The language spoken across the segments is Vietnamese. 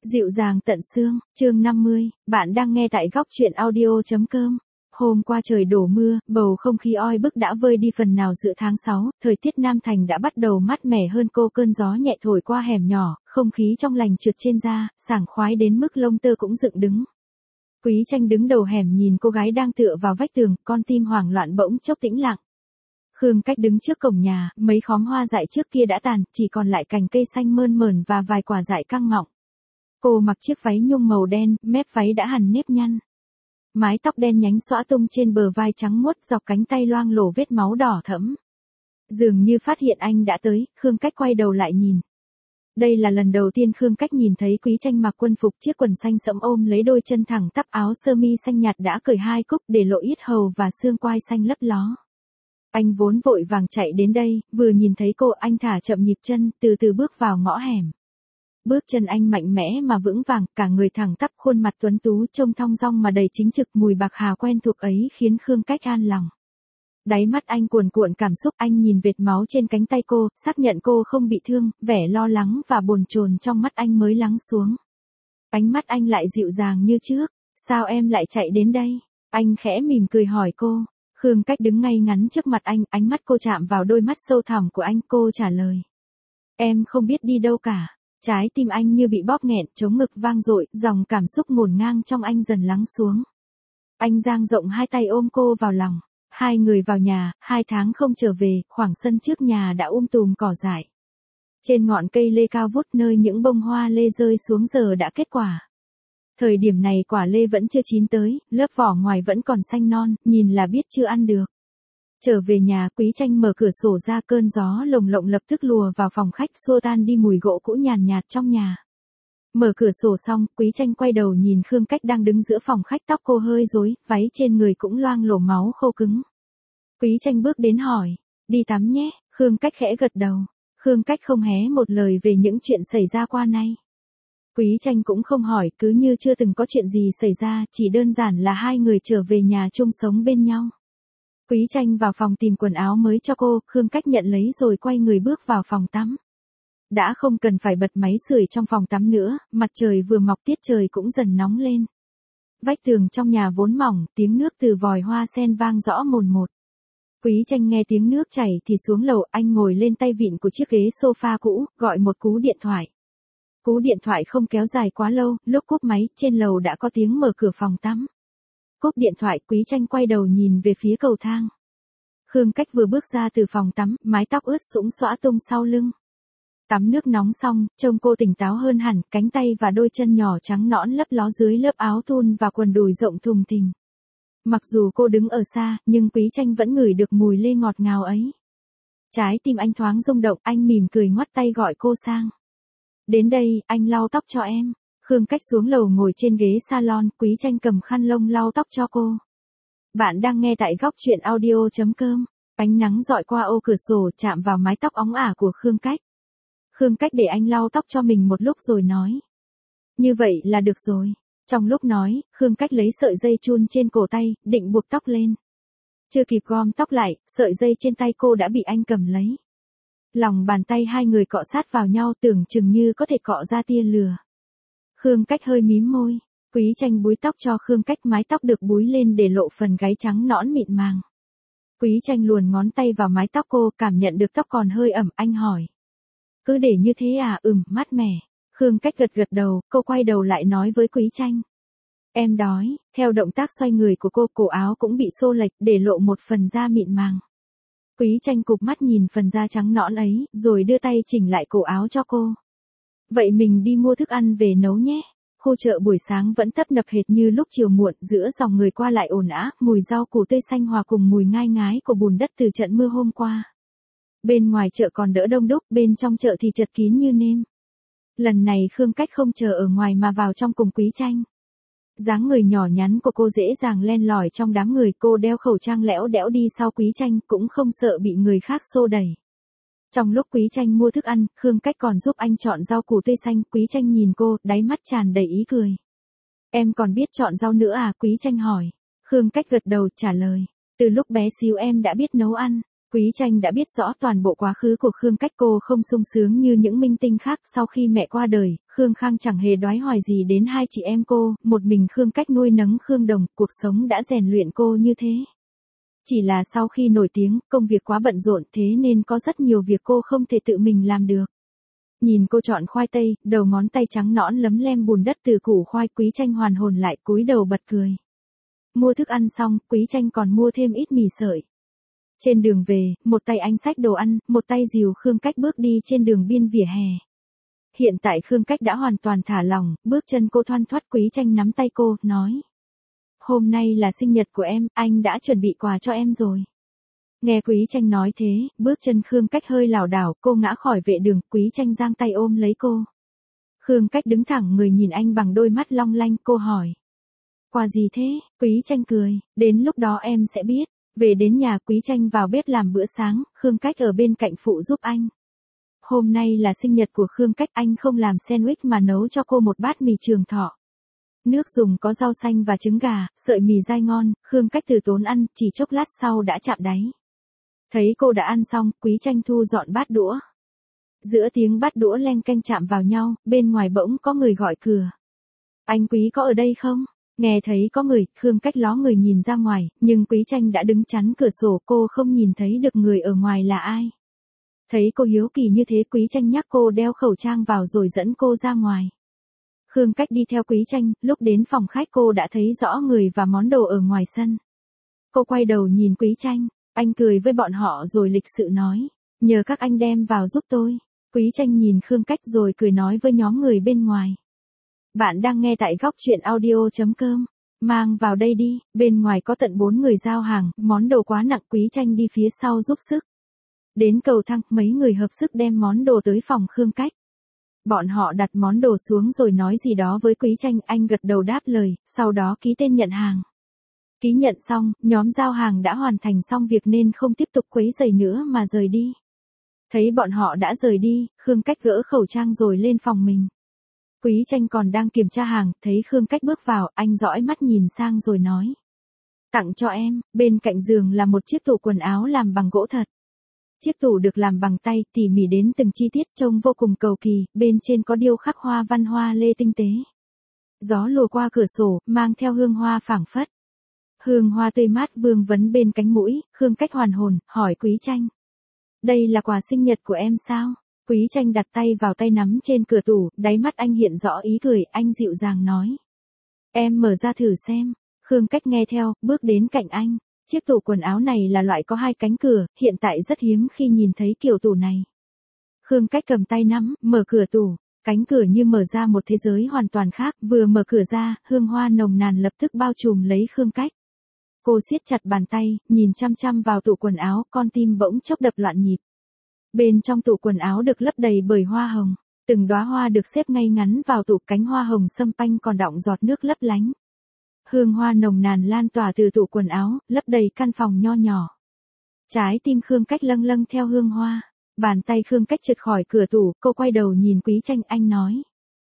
Dịu dàng tận xương, chương 50, bạn đang nghe tại góc truyện audio.com. Hôm qua trời đổ mưa, bầu không khí oi bức đã vơi đi phần nào giữa tháng 6, thời tiết Nam Thành đã bắt đầu mát mẻ hơn cô, cơn gió nhẹ thổi qua hẻm nhỏ, không khí trong lành trượt trên da, sảng khoái đến mức lông tơ cũng dựng đứng. Quý Tranh đứng đầu hẻm nhìn cô gái đang tựa vào vách tường, con tim hoảng loạn bỗng chốc tĩnh lặng. Khương Cách đứng trước cổng nhà, mấy khóm hoa dại trước kia đã tàn, chỉ còn lại cành cây xanh mơn mởn và vài quả dại căng ngọng. Cô mặc chiếc váy nhung màu đen, mép váy đã hằn nếp nhăn. Mái tóc đen nhánh xõa tung trên bờ vai trắng muốt, dọc cánh tay loang lổ vết máu đỏ thẫm. Dường như phát hiện anh đã tới, Khương Cách quay đầu lại nhìn. Đây là lần đầu tiên Khương Cách nhìn thấy Quý Tranh mặc quân phục, chiếc quần xanh sẫm ôm lấy đôi chân thẳng tắp, áo sơ mi xanh nhạt đã cởi hai cúc để lộ yết hầu và xương quai xanh lấp ló. Anh vốn vội vàng chạy đến đây, vừa nhìn thấy cô anh thả chậm nhịp chân, từ từ bước vào ngõ hẻm. Bước chân anh mạnh mẽ mà vững vàng, cả người thẳng tắp, khuôn mặt tuấn tú trông thong dong mà đầy chính trực, mùi bạc hà quen thuộc ấy khiến Khương Cách an lòng. Đáy mắt anh cuồn cuộn cảm xúc, anh nhìn vệt máu trên cánh tay cô, xác nhận cô không bị thương, vẻ lo lắng và bồn chồn trong mắt anh mới lắng xuống. Ánh mắt anh lại dịu dàng như trước, sao em lại chạy đến đây? Anh khẽ mỉm cười hỏi cô. Khương Cách đứng ngay ngắn trước mặt anh, ánh mắt cô chạm vào đôi mắt sâu thẳm của anh, cô trả lời. Em không biết đi đâu cả. Trái tim anh như bị bóp nghẹn, trống ngực vang dội, dòng cảm xúc ngổn ngang trong anh dần lắng xuống. Anh dang rộng hai tay ôm cô vào lòng. Hai người vào nhà, 2 tháng không trở về, khoảng sân trước nhà đã tùm cỏ dại. Trên ngọn cây lê cao vút nơi những bông hoa lê rơi xuống giờ đã kết quả. Thời điểm này quả lê vẫn chưa chín tới, lớp vỏ ngoài vẫn còn xanh non, nhìn là biết chưa ăn được. Trở về nhà, Quý Tranh mở cửa sổ ra, cơn gió lồng lộng lập tức lùa vào phòng khách, xua tan đi mùi gỗ cũ nhàn nhạt trong nhà. Mở cửa sổ xong, Quý Tranh quay đầu nhìn Khương Cách đang đứng giữa phòng khách, tóc cô hơi rối, váy trên người cũng loang lổ máu khô cứng. Quý Tranh bước đến hỏi, đi tắm nhé, Khương Cách khẽ gật đầu. Khương Cách không hé một lời về những chuyện xảy ra qua nay. Quý Tranh cũng không hỏi, cứ như chưa từng có chuyện gì xảy ra, chỉ đơn giản là hai người trở về nhà chung sống bên nhau. Quý Tranh vào phòng tìm quần áo mới cho cô, Khương Cách nhận lấy rồi quay người bước vào phòng tắm. Đã không cần phải bật máy sưởi trong phòng tắm nữa, mặt trời vừa mọc, tiết trời cũng dần nóng lên. Vách tường trong nhà vốn mỏng, tiếng nước từ vòi hoa sen vang rõ mồn một. Quý Tranh nghe tiếng nước chảy thì xuống lầu, anh ngồi lên tay vịn của chiếc ghế sofa cũ, gọi một cú điện thoại. Cú điện thoại không kéo dài quá lâu, lúc cúp máy, trên lầu đã có tiếng mở cửa phòng tắm. Cúp điện thoại, Quý Tranh quay đầu nhìn về phía cầu thang. Khương Cách vừa bước ra từ phòng tắm, mái tóc ướt sũng xõa tung sau lưng. Tắm nước nóng xong, trông cô tỉnh táo hơn hẳn, cánh tay và đôi chân nhỏ trắng nõn lấp ló dưới lớp áo thun và quần đùi rộng thùng thình. Mặc dù cô đứng ở xa, nhưng Quý Tranh vẫn ngửi được mùi lê ngọt ngào ấy. Trái tim anh thoáng rung động, anh mỉm cười ngoắt tay gọi cô sang. Đến đây, anh lau tóc cho em. Khương Cách xuống lầu ngồi trên ghế salon, Quý Tranh cầm khăn lông lau tóc cho cô. Bạn đang nghe tại góc truyện audio.com. Ánh nắng dọi qua ô cửa sổ chạm vào mái tóc óng ả của Khương Cách. Khương Cách để anh lau tóc cho mình một lúc rồi nói. Như vậy là được rồi. Trong lúc nói, Khương Cách lấy sợi dây chun trên cổ tay, định buộc tóc lên. Chưa kịp gom tóc lại, sợi dây trên tay cô đã bị anh cầm lấy. Lòng bàn tay hai người cọ sát vào nhau, tưởng chừng như có thể cọ ra tia lửa. Khương Cách hơi mím môi. Quý Tranh búi tóc cho Khương Cách, mái tóc được búi lên để lộ phần gáy trắng nõn mịn màng. Quý Tranh luồn ngón tay vào mái tóc cô, cảm nhận được tóc còn hơi ẩm, anh hỏi. Cứ để như thế à? Mát mẻ. Khương Cách gật gật đầu, cô quay đầu lại nói với Quý Tranh. Em đói. Theo động tác xoay người của cô, cổ áo cũng bị xô lệch, để lộ một phần da mịn màng. Quý Tranh cụp mắt nhìn phần da trắng nõn ấy, rồi đưa tay chỉnh lại cổ áo cho cô. Vậy mình đi mua thức ăn về nấu nhé. Khu chợ buổi sáng vẫn tấp nập hệt như lúc chiều muộn, giữa dòng người qua lại ồn ào, mùi rau củ tươi xanh hòa cùng mùi ngai ngái của bùn đất từ trận mưa hôm qua. Bên ngoài chợ còn đỡ đông đúc, bên trong chợ thì chật kín như nêm. Lần này Khương Cách không chờ ở ngoài mà vào trong cùng Quý Tranh. Dáng người nhỏ nhắn của cô dễ dàng len lỏi trong đám người, cô đeo khẩu trang lẽo đẽo đi sau Quý Tranh, cũng không sợ bị người khác xô đẩy. Trong lúc Quý Tranh mua thức ăn, Khương Cách còn giúp anh chọn rau củ tươi xanh. Quý Tranh nhìn cô, đáy mắt tràn đầy ý cười. Em còn biết chọn rau nữa à? Quý Tranh hỏi. Khương Cách gật đầu trả lời. Từ lúc bé xíu em đã biết nấu ăn. Quý Tranh đã biết rõ toàn bộ quá khứ của Khương Cách, cô không sung sướng như những minh tinh khác. Sau khi mẹ qua đời, Khương Khang chẳng hề đoái hoài gì đến hai chị em cô, một mình Khương Cách nuôi nấng Khương Đồng, cuộc sống đã rèn luyện cô như thế. Chỉ là sau khi nổi tiếng, công việc quá bận rộn thế nên có rất nhiều việc cô không thể tự mình làm được. Nhìn cô chọn khoai tây, đầu ngón tay trắng nõn lấm lem bùn đất từ củ khoai, Quý Tranh hoàn hồn lại, cúi đầu bật cười. Mua thức ăn xong, Quý Tranh còn mua thêm ít mì sợi. Trên đường về, một tay anh xách đồ ăn, một tay dìu Khương Cách bước đi trên đường biên vỉa hè. Hiện tại Khương Cách đã hoàn toàn thả lỏng, bước chân cô thoăn thoắt. Quý Tranh nắm tay cô, nói. Hôm nay là sinh nhật của em, anh đã chuẩn bị quà cho em rồi. Nghe Quý Tranh nói thế, bước chân Khương Cách hơi lảo đảo, cô ngã khỏi vệ đường. Quý Tranh giang tay ôm lấy cô. Khương Cách đứng thẳng người nhìn anh bằng đôi mắt long lanh, cô hỏi. Quà gì thế? Quý Tranh cười, đến lúc đó em sẽ biết. Về đến nhà, Quý Tranh vào bếp làm bữa sáng, Khương Cách ở bên cạnh phụ giúp anh. Hôm nay là sinh nhật của Khương Cách, anh không làm sandwich mà nấu cho cô một bát mì Trường Thọ. Nước dùng có rau xanh và trứng gà, sợi mì dai ngon. Khương Cách từ tốn ăn, chỉ chốc lát sau đã chạm đáy. Thấy cô đã ăn xong, Quý Tranh thu dọn bát đũa. Giữa tiếng bát đũa leng keng chạm vào nhau, bên ngoài bỗng có người gọi cửa. Anh Quý có ở đây không? Nghe thấy có người, Khương Cách ló người nhìn ra ngoài, nhưng Quý Tranh đã đứng chắn cửa sổ, cô không nhìn thấy được người ở ngoài là ai. Thấy cô hiếu kỳ như thế, Quý Tranh nhắc cô đeo khẩu trang vào rồi dẫn cô ra ngoài. Khương Cách đi theo Quý Tranh, lúc đến phòng khách cô đã thấy rõ người và món đồ ở ngoài sân. Cô quay đầu nhìn Quý Tranh, anh cười với bọn họ rồi lịch sự nói, nhờ các anh đem vào giúp tôi. Quý Tranh nhìn Khương Cách rồi cười nói với nhóm người bên ngoài. Bạn đang nghe tại góc truyện audio.com. Mang vào đây đi, bên ngoài có tận 4 người giao hàng, món đồ quá nặng. Quý Tranh đi phía sau giúp sức. Đến cầu thang, mấy người hợp sức đem món đồ tới phòng Khương Cách. Bọn họ đặt món đồ xuống rồi nói gì đó với Quý Tranh, anh gật đầu đáp lời, sau đó ký tên nhận hàng. Ký nhận xong, nhóm giao hàng đã hoàn thành xong việc nên không tiếp tục quấy rầy nữa mà rời đi. Thấy bọn họ đã rời đi, Khương Cách gỡ khẩu trang rồi lên phòng mình. Quý Tranh còn đang kiểm tra hàng, thấy Khương Cách bước vào, anh dõi mắt nhìn sang rồi nói. Tặng cho em. Bên cạnh giường là một chiếc tủ quần áo làm bằng gỗ thật. Chiếc tủ được làm bằng tay, tỉ mỉ đến từng chi tiết, trông vô cùng cầu kỳ, bên trên có điêu khắc hoa văn hoa lê tinh tế. Gió lùa qua cửa sổ, mang theo hương hoa phảng phất. Hương hoa tươi mát vương vấn bên cánh mũi, Khương Cách hoàn hồn, hỏi Quý Tranh. Đây là quà sinh nhật của em sao? Quý Tranh đặt tay vào tay nắm trên cửa tủ, đáy mắt anh hiện rõ ý cười, anh dịu dàng nói. Em mở ra thử xem. Khương Cách nghe theo, bước đến cạnh anh. Chiếc tủ quần áo này là loại có 2 cánh cửa, hiện tại rất hiếm khi nhìn thấy kiểu tủ này. Khương Cách cầm tay nắm, mở cửa tủ. Cánh cửa như mở ra một thế giới hoàn toàn khác, vừa mở cửa ra, hương hoa nồng nàn lập tức bao trùm lấy Khương Cách. Cô siết chặt bàn tay, nhìn chăm chăm vào tủ quần áo, con tim bỗng chốc đập loạn nhịp. Bên trong tủ quần áo được lấp đầy bởi hoa hồng, từng đóa hoa được xếp ngay ngắn vào tủ, cánh hoa hồng sâm panh còn đọng giọt nước lấp lánh. Hương hoa nồng nàn lan tỏa từ tủ quần áo, lấp đầy căn phòng nho nhỏ. Trái tim Khương Cách lâng lâng theo hương hoa. Bàn tay Khương Cách trượt khỏi cửa tủ, cô quay đầu nhìn Quý Tranh, anh nói.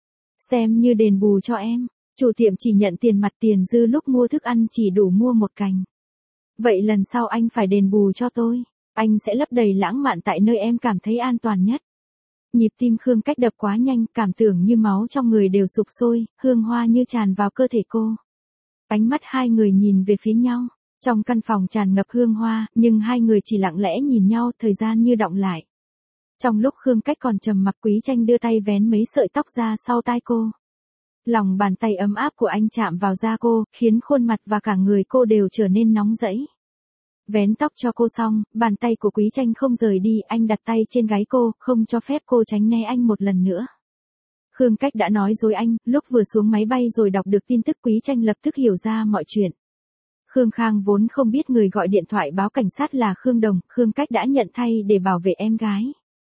Xem như đền bù cho em. Chủ tiệm chỉ nhận tiền mặt, tiền dư lúc mua thức ăn chỉ đủ mua một cành. Vậy lần sau anh phải đền bù cho tôi. Anh sẽ lấp đầy lãng mạn tại nơi em cảm thấy an toàn nhất. Nhịp tim Khương Cách đập quá nhanh, cảm tưởng như máu trong người đều sục sôi, hương hoa như tràn vào cơ thể cô. Ánh mắt hai người nhìn về phía nhau. Trong căn phòng tràn ngập hương hoa, nhưng hai người chỉ lặng lẽ nhìn nhau, thời gian như đọng lại. Trong lúc Khương Cách còn trầm mặc, Quý Tranh đưa tay vén mấy sợi tóc ra sau tai cô. Lòng bàn tay ấm áp của anh chạm vào da cô, khiến khuôn mặt và cả người cô đều trở nên nóng rẫy. Vén tóc cho cô xong, bàn tay của Quý Tranh không rời đi, anh đặt tay trên gáy cô, không cho phép cô tránh né anh một lần nữa. Khương Cách đã nói dối anh, lúc vừa xuống máy bay rồi đọc được tin tức, Quý Tranh lập tức hiểu ra mọi chuyện. Khương Khang vốn không biết người gọi điện thoại báo cảnh sát là Khương Đồng, Khương Cách đã nhận thay để bảo vệ em gái.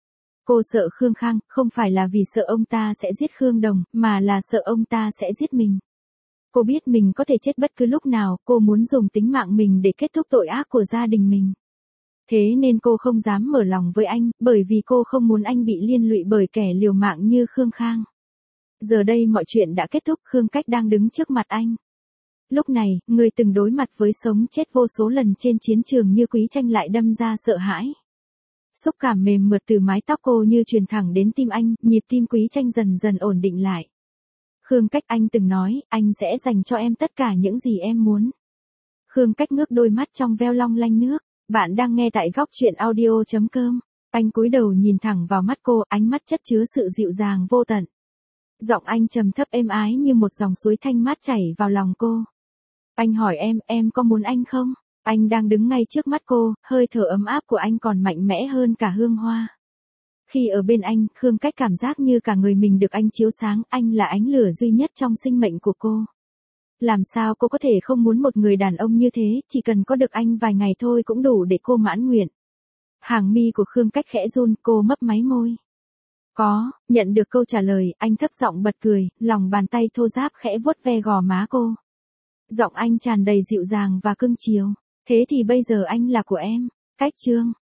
Cô sợ Khương Khang, không phải là vì sợ ông ta sẽ giết Khương Đồng, mà là sợ ông ta sẽ giết mình. Cô biết mình có thể chết bất cứ lúc nào, cô muốn dùng tính mạng mình để kết thúc tội ác của gia đình mình. Thế nên cô không dám mở lòng với anh, bởi vì cô không muốn anh bị liên lụy bởi kẻ liều mạng như Khương Khang. Giờ đây mọi chuyện đã kết thúc, Khương Cách đang đứng trước mặt anh. Lúc này, người từng đối mặt với sống chết vô số lần trên chiến trường như Quý Tranh lại đâm ra sợ hãi. Xúc cảm mềm mượt từ mái tóc cô như truyền thẳng đến tim anh, nhịp tim Quý Tranh dần dần ổn định lại. Khương Cách, anh từng nói, anh sẽ dành cho em tất cả những gì em muốn. Khương Cách ngước đôi mắt trong veo long lanh nước. Bạn đang nghe tại góc truyện audio.com. Anh cúi đầu nhìn thẳng vào mắt cô, ánh mắt chất chứa sự dịu dàng vô tận. Giọng anh trầm thấp êm ái như một dòng suối thanh mát chảy vào lòng cô. Anh hỏi em có muốn anh không? Anh đang đứng ngay trước mắt cô, hơi thở ấm áp của anh còn mạnh mẽ hơn cả hương hoa. Khi ở bên anh, Khương Cách cảm giác như cả người mình được anh chiếu sáng, anh là ánh lửa duy nhất trong sinh mệnh của cô. Làm sao cô có thể không muốn một người đàn ông như thế, chỉ cần có được anh vài ngày thôi cũng đủ để cô mãn nguyện. Hàng mi của Khương Cách khẽ run, cô mấp máy môi. Có, nhận được câu trả lời, anh thấp giọng bật cười, lòng bàn tay thô ráp khẽ vuốt ve gò má cô. Giọng anh tràn đầy dịu dàng và cưng chiều. Thế thì bây giờ anh là của em. Cách chương